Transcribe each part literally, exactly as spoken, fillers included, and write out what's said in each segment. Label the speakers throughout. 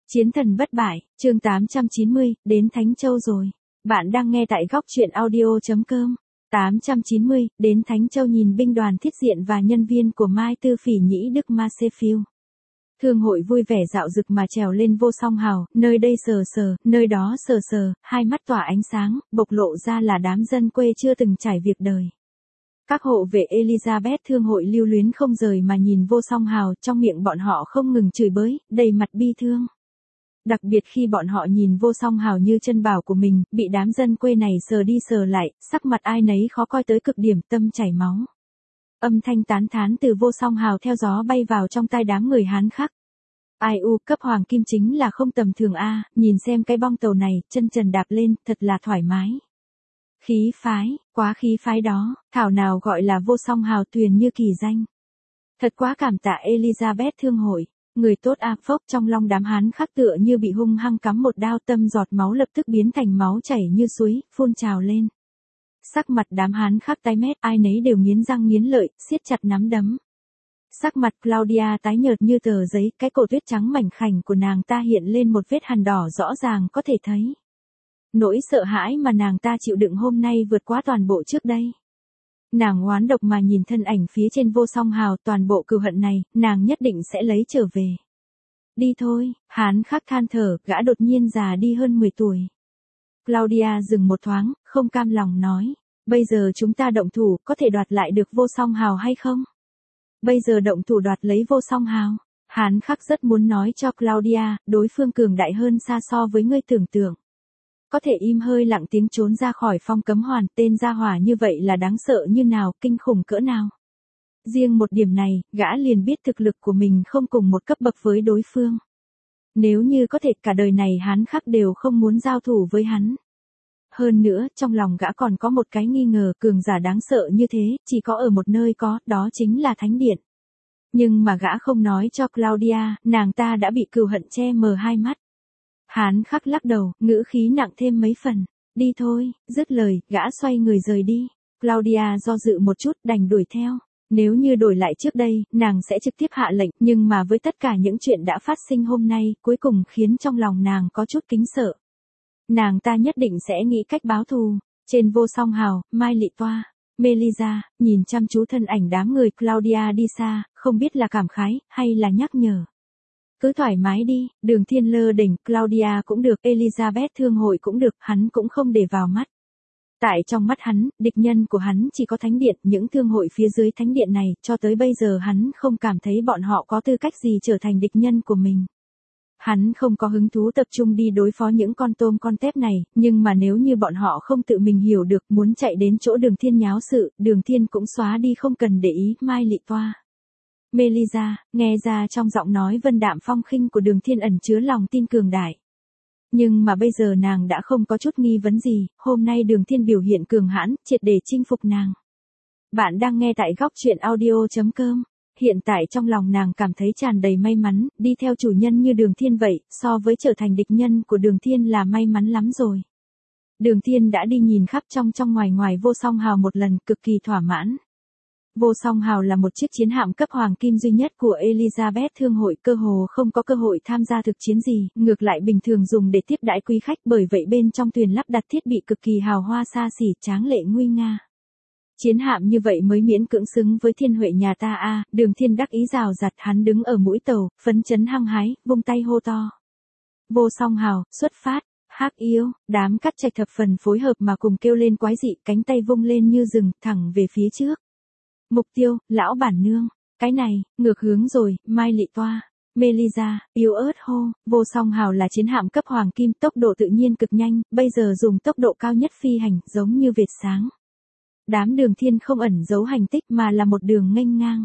Speaker 1: Chiến thần bất bại, chương tám trăm chín mươi, đến Thánh Châu rồi. Bạn đang nghe tại góc truyện audio.com. tám trăm chín mươi, đến Thánh Châu nhìn binh đoàn thiết diện và nhân viên của Mai Tư Phỉ Nhĩ Đức Masefield. Thương hội vui vẻ dạo dực mà trèo lên Vô Song Hào, nơi đây sờ sờ, nơi đó sờ sờ, hai mắt tỏa ánh sáng, bộc lộ ra là đám dân quê chưa từng trải việc đời. Các hộ vệ Elizabeth thương hội lưu luyến không rời mà nhìn Vô Song Hào, trong miệng bọn họ không ngừng chửi bới, đầy mặt bi thương. Đặc biệt khi bọn họ nhìn Vô Song Hào như chân bảo của mình, bị đám dân quê này sờ đi sờ lại, sắc mặt ai nấy khó coi tới cực điểm, tâm chảy máu. Âm thanh tán thán từ Vô Song Hào theo gió bay vào trong tai đám người Hán khác. Ai u, cấp hoàng kim chính là không tầm thường a, nhìn xem cái bong tàu này, chân trần đạp lên, thật là thoải mái. Khí phái, quá khí phái đó, thảo nào gọi là Vô Song Hào tuyền như kỳ danh. Thật quá cảm tạ Elizabeth thương hội. Người tốt a, phốc, trong lòng đám Hán khắc tựa như bị hung hăng cắm một đao, tâm giọt máu lập tức biến thành máu chảy như suối, phun trào lên. Sắc mặt đám Hán khắc tái mét, ai nấy đều nghiến răng nghiến lợi, siết chặt nắm đấm. Sắc mặt Claudia tái nhợt như tờ giấy, cái cổ tuyết trắng mảnh khảnh của nàng ta hiện lên một vết hằn đỏ rõ ràng có thể thấy. Nỗi sợ hãi mà nàng ta chịu đựng hôm nay vượt quá toàn bộ trước đây. Nàng oán độc mà nhìn thân ảnh phía trên Vô Song Hào, toàn bộ cừu hận này, nàng nhất định sẽ lấy trở về. Đi thôi, Hán khắc than thở, gã đột nhiên già đi hơn mười tuổi. Claudia dừng một thoáng, không cam lòng nói, bây giờ chúng ta động thủ, có thể đoạt lại được Vô Song Hào hay không? Bây giờ động thủ đoạt lấy Vô Song Hào. Hán khắc rất muốn nói cho Claudia, đối phương cường đại hơn xa so với ngươi tưởng tượng. Có thể im hơi lặng tiếng trốn ra khỏi phong cấm hoàn, tên gia hỏa như vậy là đáng sợ như nào, kinh khủng cỡ nào. Riêng một điểm này, gã liền biết thực lực của mình không cùng một cấp bậc với đối phương. Nếu như có thể cả đời này Hán khắc đều không muốn giao thủ với hắn. Hơn nữa, trong lòng gã còn có một cái nghi ngờ, cường giả đáng sợ như thế, chỉ có ở một nơi có, đó chính là Thánh Điện. Nhưng mà gã không nói cho Claudia, nàng ta đã bị cừu hận che mờ hai mắt. Hán khắc lắc đầu, ngữ khí nặng thêm mấy phần. Đi thôi, dứt lời, gã xoay người rời đi. Claudia do dự một chút, đành đuổi theo. Nếu như đổi lại trước đây, nàng sẽ trực tiếp hạ lệnh, nhưng mà với tất cả những chuyện đã phát sinh hôm nay, cuối cùng khiến trong lòng nàng có chút kính sợ. Nàng ta nhất định sẽ nghĩ cách báo thù. Trên Vô Song Hào, Mai Lị Toa, Melissa, nhìn chăm chú thân ảnh đám người Claudia đi xa, không biết là cảm khái, hay là nhắc nhở. Cứ thoải mái đi, Đường Thiên lơ đỉnh, Claudia cũng được, Elizabeth thương hội cũng được, hắn cũng không để vào mắt. Tại trong mắt hắn, địch nhân của hắn chỉ có Thánh Điện, những thương hội phía dưới Thánh Điện này, cho tới bây giờ hắn không cảm thấy bọn họ có tư cách gì trở thành địch nhân của mình. Hắn không có hứng thú tập trung đi đối phó những con tôm con tép này, nhưng mà nếu như bọn họ không tự mình hiểu được, muốn chạy đến chỗ Đường Thiên nháo sự, Đường Thiên cũng xóa đi không cần để ý. Mai Lị Toa, Melissa, nghe ra trong giọng nói vân đạm phong khinh của Đường Thiên ẩn chứa lòng tin cường đại. Nhưng mà bây giờ nàng đã không có chút nghi vấn gì, hôm nay Đường Thiên biểu hiện cường hãn, triệt để chinh phục nàng. Bạn đang nghe tại góc truyện audio.com. Hiện tại trong lòng nàng cảm thấy tràn đầy may mắn, đi theo chủ nhân như Đường Thiên vậy, so với trở thành địch nhân của Đường Thiên là may mắn lắm rồi. Đường Thiên đã đi nhìn khắp trong trong ngoài ngoài Vô Song Hào một lần, cực kỳ thỏa mãn. Vô Song Hào là một chiếc chiến hạm cấp hoàng kim duy nhất của Elizabeth thương hội, cơ hồ không có cơ hội tham gia thực chiến gì, ngược lại bình thường dùng để tiếp đãi quý khách, bởi vậy bên trong thuyền lắp đặt thiết bị cực kỳ hào hoa xa xỉ, tráng lệ nguy nga. Chiến hạm như vậy mới miễn cưỡng xứng với Thiên Huệ nhà ta a, à, Đường Thiên đắc ý rào rạt, hắn đứng ở mũi tàu, phấn chấn hăng hái, vung tay hô to. Vô Song Hào, xuất phát. Hắc Yêu, đám cắt trạch thập phần phối hợp mà cùng kêu lên quái dị, cánh tay vung lên như rừng, thẳng về phía trước. Mục tiêu, lão bản nương. Cái này, ngược hướng rồi. Mai Lị Toa, Melissa, yếu ớt hô. Vô Song Hào là chiến hạm cấp hoàng kim, tốc độ tự nhiên cực nhanh, bây giờ dùng tốc độ cao nhất phi hành, giống như vệt sáng. Đám Đường Thiên không ẩn giấu hành tích mà là một đường nghênh ngang.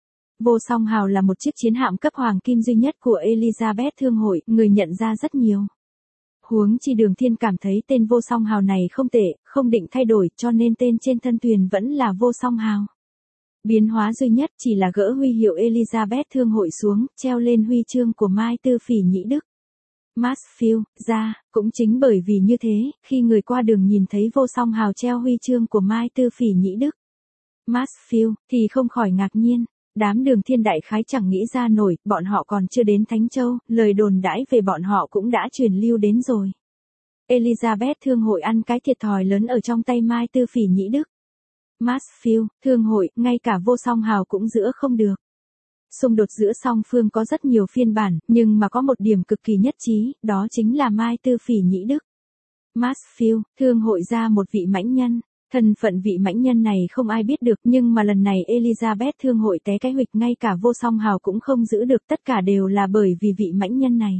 Speaker 1: Vô Song Hào là một chiếc chiến hạm cấp hoàng kim duy nhất của Elizabeth thương hội, người nhận ra rất nhiều. Huống chi Đường Thiên cảm thấy tên Vô Song Hào này không tệ, không định thay đổi, cho nên tên trên thân thuyền vẫn là Vô Song Hào. Biến hóa duy nhất chỉ là gỡ huy hiệu Elizabeth thương hội xuống, treo lên huy chương của Mai Tư Phỉ Nhĩ Đức Masefield ra, cũng chính bởi vì như thế, khi người qua đường nhìn thấy Vô Song Hào treo huy chương của Mai Tư Phỉ Nhĩ Đức Masefield, thì không khỏi ngạc nhiên. Đám Đường Thiên đại khái chẳng nghĩ ra nổi, bọn họ còn chưa đến Thánh Châu, lời đồn đãi về bọn họ cũng đã truyền lưu đến rồi. Elizabeth thương hội ăn cái thiệt thòi lớn ở trong tay Mai Tư Phỉ Nhĩ Đức. Mansfield, thương hội, ngay cả Vô Song Hào cũng giữ không được. Xung đột giữa song phương có rất nhiều phiên bản, nhưng mà có một điểm cực kỳ nhất trí, đó chính là Mai Tư Phỉ Nhĩ Đức. Mansfield, thương hội ra một vị mãnh nhân. Thân phận vị mãnh nhân này không ai biết được, nhưng mà lần này Elizabeth thương hội té cái huịch, ngay cả Vô Song Hào cũng không giữ được, tất cả đều là bởi vì vị mãnh nhân này.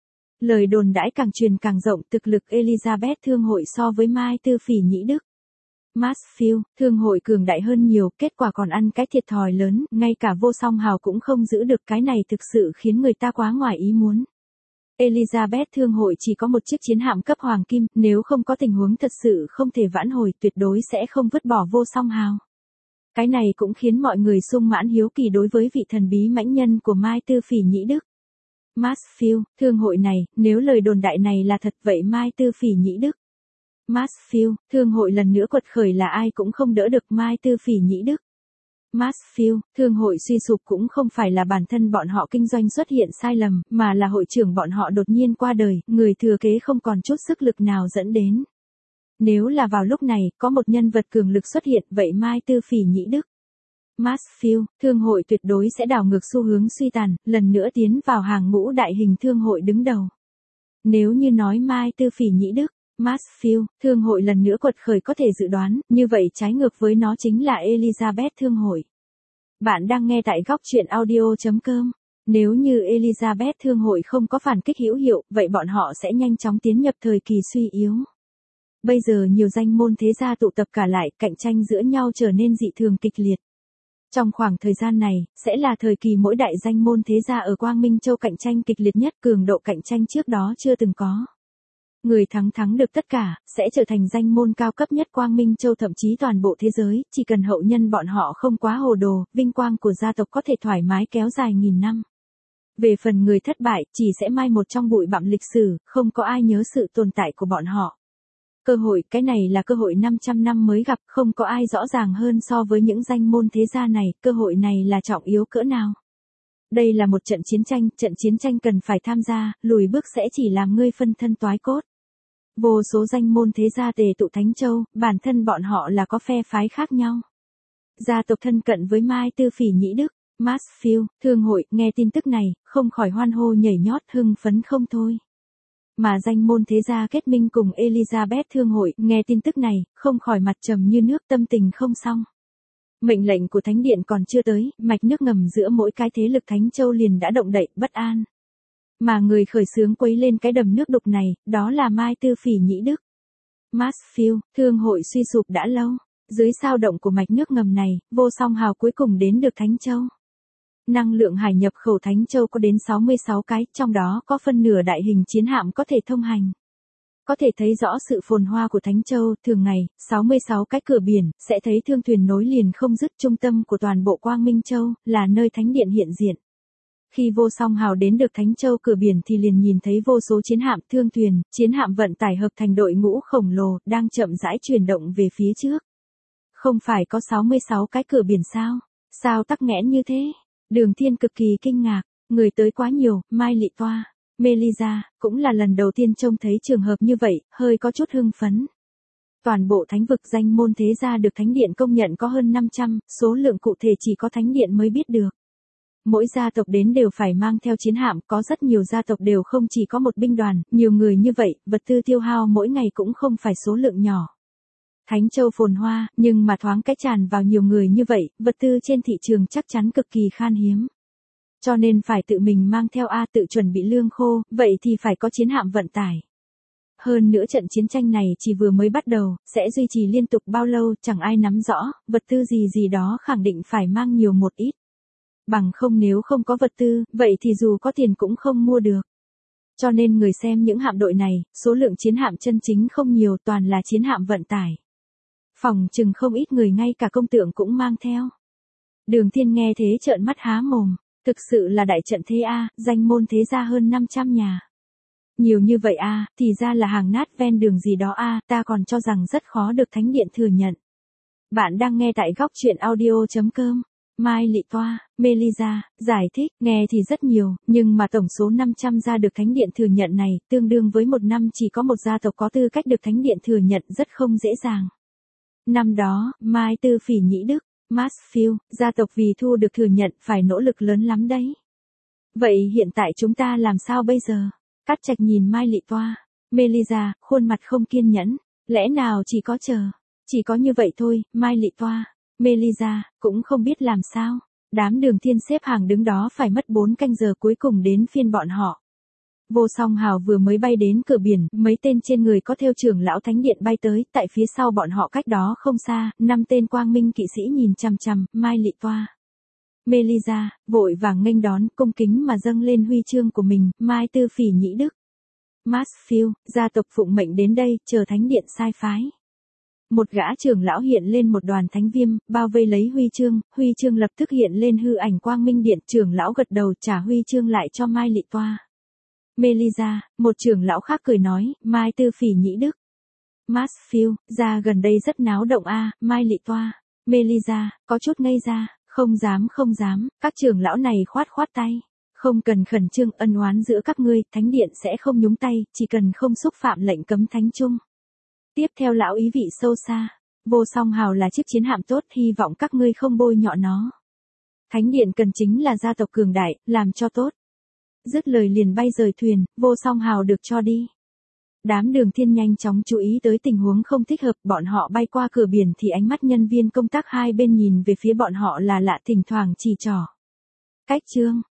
Speaker 1: Lời đồn đãi càng truyền càng rộng, thực lực Elizabeth thương hội so với Mai Tư Phỉ Nhĩ Đức. Mansfield, thương hội cường đại hơn nhiều, kết quả còn ăn cái thiệt thòi lớn, ngay cả Vô Song Hào cũng không giữ được, cái này thực sự khiến người ta quá ngoài ý muốn. Elizabeth thương hội chỉ có một chiếc chiến hạm cấp hoàng kim, nếu không có tình huống thật sự không thể vãn hồi, tuyệt đối sẽ không vứt bỏ Vô Song Hào. Cái này cũng khiến mọi người sung mãn hiếu kỳ đối với vị thần bí mãnh nhân của Mai Tư Phỉ Nhĩ Đức. Mansfield, thương hội này, nếu lời đồn đại này là thật vậy Mai Tư Phỉ Nhĩ Đức. Mansfield, thương hội lần nữa quật khởi là ai cũng không đỡ được Mai Tư Phỉ Nhĩ Đức. Mansfield, thương hội suy sụp cũng không phải là bản thân bọn họ kinh doanh xuất hiện sai lầm, mà là hội trưởng bọn họ đột nhiên qua đời, người thừa kế không còn chút sức lực nào dẫn đến. Nếu là vào lúc này, có một nhân vật cường lực xuất hiện, vậy Mai Tư Phỉ Nhĩ Đức. Mansfield, thương hội tuyệt đối sẽ đảo ngược xu hướng suy tàn, lần nữa tiến vào hàng ngũ đại hình thương hội đứng đầu. Nếu như nói Mai Tư Phỉ Nhĩ Đức, Mansfield, thương hội lần nữa quật khởi có thể dự đoán, như vậy trái ngược với nó chính là Elizabeth thương hội. Bạn đang nghe tại góc truyện audio chấm com. Nếu như Elizabeth thương hội không có phản kích hữu hiệu, vậy bọn họ sẽ nhanh chóng tiến nhập thời kỳ suy yếu. Bây giờ nhiều danh môn thế gia tụ tập cả lại, cạnh tranh giữa nhau trở nên dị thường kịch liệt. Trong khoảng thời gian này, sẽ là thời kỳ mỗi đại danh môn thế gia ở Quang Minh Châu cạnh tranh kịch liệt nhất, cường độ cạnh tranh trước đó chưa từng có. Người thắng thắng được tất cả, sẽ trở thành danh môn cao cấp nhất Quang Minh Châu, thậm chí toàn bộ thế giới, chỉ cần hậu nhân bọn họ không quá hồ đồ, vinh quang của gia tộc có thể thoải mái kéo dài nghìn năm. Về phần người thất bại, chỉ sẽ mai một trong bụi bặm lịch sử, không có ai nhớ sự tồn tại của bọn họ. Cơ hội, cái này là cơ hội năm trăm năm mới gặp, không có ai rõ ràng hơn so với những danh môn thế gia này, cơ hội này là trọng yếu cỡ nào. Đây là một trận chiến tranh, trận chiến tranh cần phải tham gia, lùi bước sẽ chỉ làm ngươi phân thân toái cốt. Vô số danh môn thế gia tề tụ Thánh Châu, bản thân bọn họ là có phe phái khác nhau. Gia tộc thân cận với Mai Tư Phỉ Nhĩ Đức, Mansfield, thương hội, nghe tin tức này, không khỏi hoan hô nhảy nhót hưng phấn không thôi. Mà danh môn thế gia kết minh cùng Elizabeth thương hội, nghe tin tức này, không khỏi mặt trầm như nước, tâm tình không xong. Mệnh lệnh của Thánh Điện còn chưa tới, mạch nước ngầm giữa mỗi cái thế lực Thánh Châu liền đã động đậy, bất an. Mà người khởi xướng quấy lên cái đầm nước đục này, đó là Mai Tư Phỉ Nhĩ Đức. Mansfield, thương hội suy sụp đã lâu. Dưới sao động của mạch nước ngầm này, Vô Song Hào cuối cùng đến được Thánh Châu. Năng lượng hải nhập khẩu Thánh Châu có đến sáu mươi sáu cái, trong đó có phân nửa đại hình chiến hạm có thể thông hành. Có thể thấy rõ sự phồn hoa của Thánh Châu, thường ngày, sáu mươi sáu cái cửa biển, sẽ thấy thương thuyền nối liền không dứt, trung tâm của toàn bộ Quang Minh Châu, là nơi Thánh Điện hiện diện. Khi Vô Song Hào đến được Thánh Châu cửa biển thì liền nhìn thấy vô số chiến hạm, thương thuyền, chiến hạm vận tải hợp thành đội ngũ khổng lồ, đang chậm rãi chuyển động về phía trước. Không phải có sáu mươi sáu cái cửa biển sao? Sao tắc nghẽn như thế? Đường Thiên cực kỳ kinh ngạc, người tới quá nhiều, Mai Lị Toa, Melisa, cũng là lần đầu tiên trông thấy trường hợp như vậy, hơi có chút hưng phấn. Toàn bộ thánh vực danh môn thế gia được Thánh Điện công nhận có hơn năm trăm, số lượng cụ thể chỉ có Thánh Điện mới biết được. Mỗi gia tộc đến đều phải mang theo chiến hạm, có rất nhiều gia tộc đều không chỉ có một binh đoàn, nhiều người như vậy, vật tư tiêu hao mỗi ngày cũng không phải số lượng nhỏ. Thánh Châu phồn hoa, nhưng mà thoáng cái tràn vào nhiều người như vậy, vật tư trên thị trường chắc chắn cực kỳ khan hiếm. Cho nên phải tự mình mang theo A, tự chuẩn bị lương khô, vậy thì phải có chiến hạm vận tải. Hơn nữa trận chiến tranh này chỉ vừa mới bắt đầu, sẽ duy trì liên tục bao lâu chẳng ai nắm rõ, vật tư gì gì đó khẳng định phải mang nhiều một ít. Bằng không nếu không có vật tư, vậy thì dù có tiền cũng không mua được. Cho nên người xem những hạm đội này, số lượng chiến hạm chân chính không nhiều, toàn là chiến hạm vận tải. Phòng chừng không ít người ngay cả công tượng cũng mang theo. Đường Thiên nghe thế trợn mắt há mồm, thực sự là đại trận thế a, danh môn thế gia hơn năm trăm nhà. Nhiều như vậy a, thì ra là hàng nát ven đường gì đó a, ta còn cho rằng rất khó được Thánh Điện thừa nhận. Bạn đang nghe tại góc truyện audio chấm com. Mai Lị Toa, Melisa, giải thích, nghe thì rất nhiều, nhưng mà tổng số năm trăm gia được Thánh Điện thừa nhận này, tương đương với một năm chỉ có một gia tộc có tư cách được Thánh Điện thừa nhận rất không dễ dàng. Năm đó, Mai Tư Phỉ Nhĩ Đức, Mansfield, gia tộc vì thu được thừa nhận phải nỗ lực lớn lắm đấy. Vậy hiện tại chúng ta làm sao bây giờ? Cát Trạch nhìn Mai Lị Toa, Melisa, khuôn mặt không kiên nhẫn, lẽ nào chỉ có chờ, chỉ có như vậy thôi, Mai Lị Toa, Melisa, cũng không biết làm sao. Đám Đường Thiên xếp hàng đứng đó phải mất bốn canh giờ cuối cùng đến phiên bọn họ. Vô Song Hào vừa mới bay đến cửa biển, mấy tên trên người có theo trưởng lão Thánh Điện bay tới, tại phía sau bọn họ cách đó không xa, năm tên quang minh kỵ sĩ nhìn chằm chằm, Mai Lị Toa. Melisa, vội vàng nghênh đón, cung kính mà dâng lên huy chương của mình, Mai Tư Phỉ Nhĩ Đức. Mansfield, gia tộc phụng mệnh đến đây, chờ Thánh Điện sai phái. Một gã trưởng lão hiện lên một đoàn thánh viêm, bao vây lấy huy chương, huy chương lập tức hiện lên hư ảnh quang minh điện, trưởng lão gật đầu trả huy chương lại cho Mai Lị Toa. Melisa, một trưởng lão khác cười nói, Mai Tư Phỉ Nhĩ Đức. Mansfield, ra gần đây rất náo động a, à, Mai Lị Toa. Melisa, có chút ngây ra, không dám không dám, các trưởng lão này khoát khoát tay. Không cần khẩn trương ân oán giữa các ngươi, Thánh Điện sẽ không nhúng tay, chỉ cần không xúc phạm lệnh cấm thánh chung. Tiếp theo lão ý vị sâu xa, Vô Song Hào là chiếc chiến hạm tốt, hy vọng các ngươi không bôi nhọ nó. Thánh Điện cần chính là gia tộc cường đại, làm cho tốt. Dứt lời liền bay rời thuyền, Vô Song Hào được cho đi. Đám Đường Thiên nhanh chóng chú ý tới tình huống không thích hợp, bọn họ bay qua cửa biển thì ánh mắt nhân viên công tác hai bên nhìn về phía bọn họ là lạ, thỉnh thoảng chỉ trỏ. Cách chương